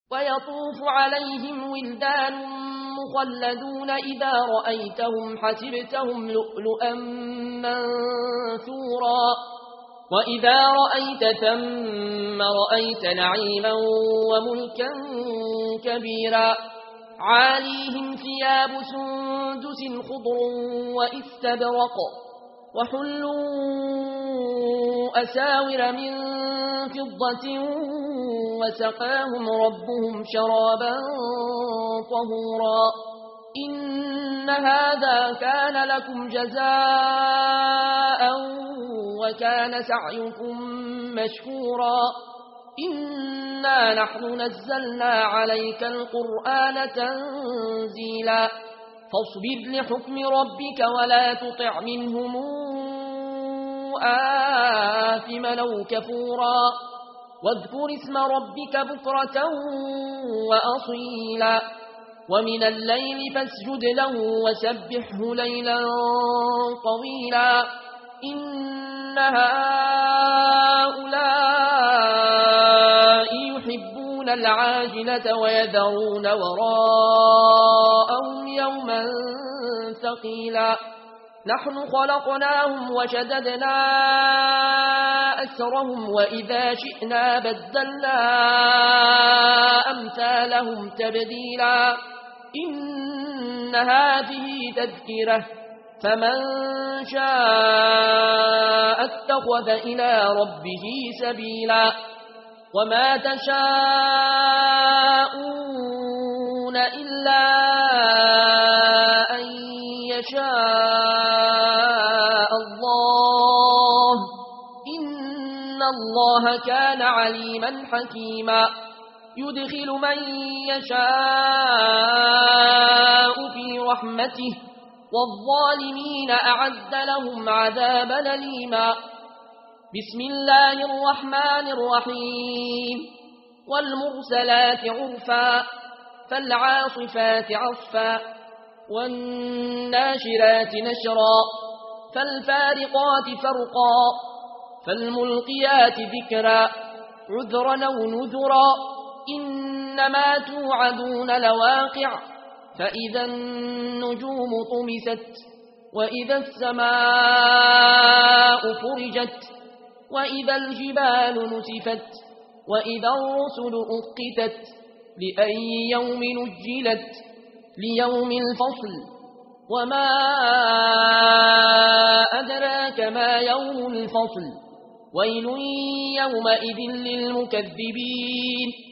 ويطوف عليهم ولدان مخلدون إذا رأيتهم حسبتهم لؤلؤا منثورا وإذا رأيت ثم رأيت نعيما وملكا كبيرا عاليهم ثياب سندس خضر وإستبرق وحلوا أساور من فضة وسقاهم ربهم شرابا طهورا إن هذا كان لكم جزاء وكان سعيكم مشكورا إنا نحن نزلنا عليك القرآن تنزيلا فاصبر لحكم ربك ولا تطع منهم آثما أو كفورا واذكر اسم ربك بكرة وأصيلا ومن الليل فاسجد له وسبحه ليلا طويلا إن هؤلاء يحبون العاجلة ويذرون وراءهم يوما ثقيلا نحن خلقناهم وشددنا أسرهم وإذا شئنا بدلنا أمثالهم تبديلا إن هذه تذكرة فمن شاء اتخذ إلى ربه سبيلا وما تشاءون إلا أن يشاء الله إن الله كان عليما حكيما يدخل من يشاء في رحمته والظالمين أعد لهم عذابا أليما بسم الله الرحمن الرحيم والمرسلات عرفا فالعاصفات عصفا والناشرات نشرا فالفارقات فرقا فالملقيات ذكرا عذرا أو نذرا إنما توعدون لواقع فإذا النجوم طمست وإذا السماء فرجت وإذا الجبال نسفت وإذا الرسل أقتت لأي يوم نجلت ليوم الفصل وما أدراك ما يوم الفصل ويل يومئذ للمكذبين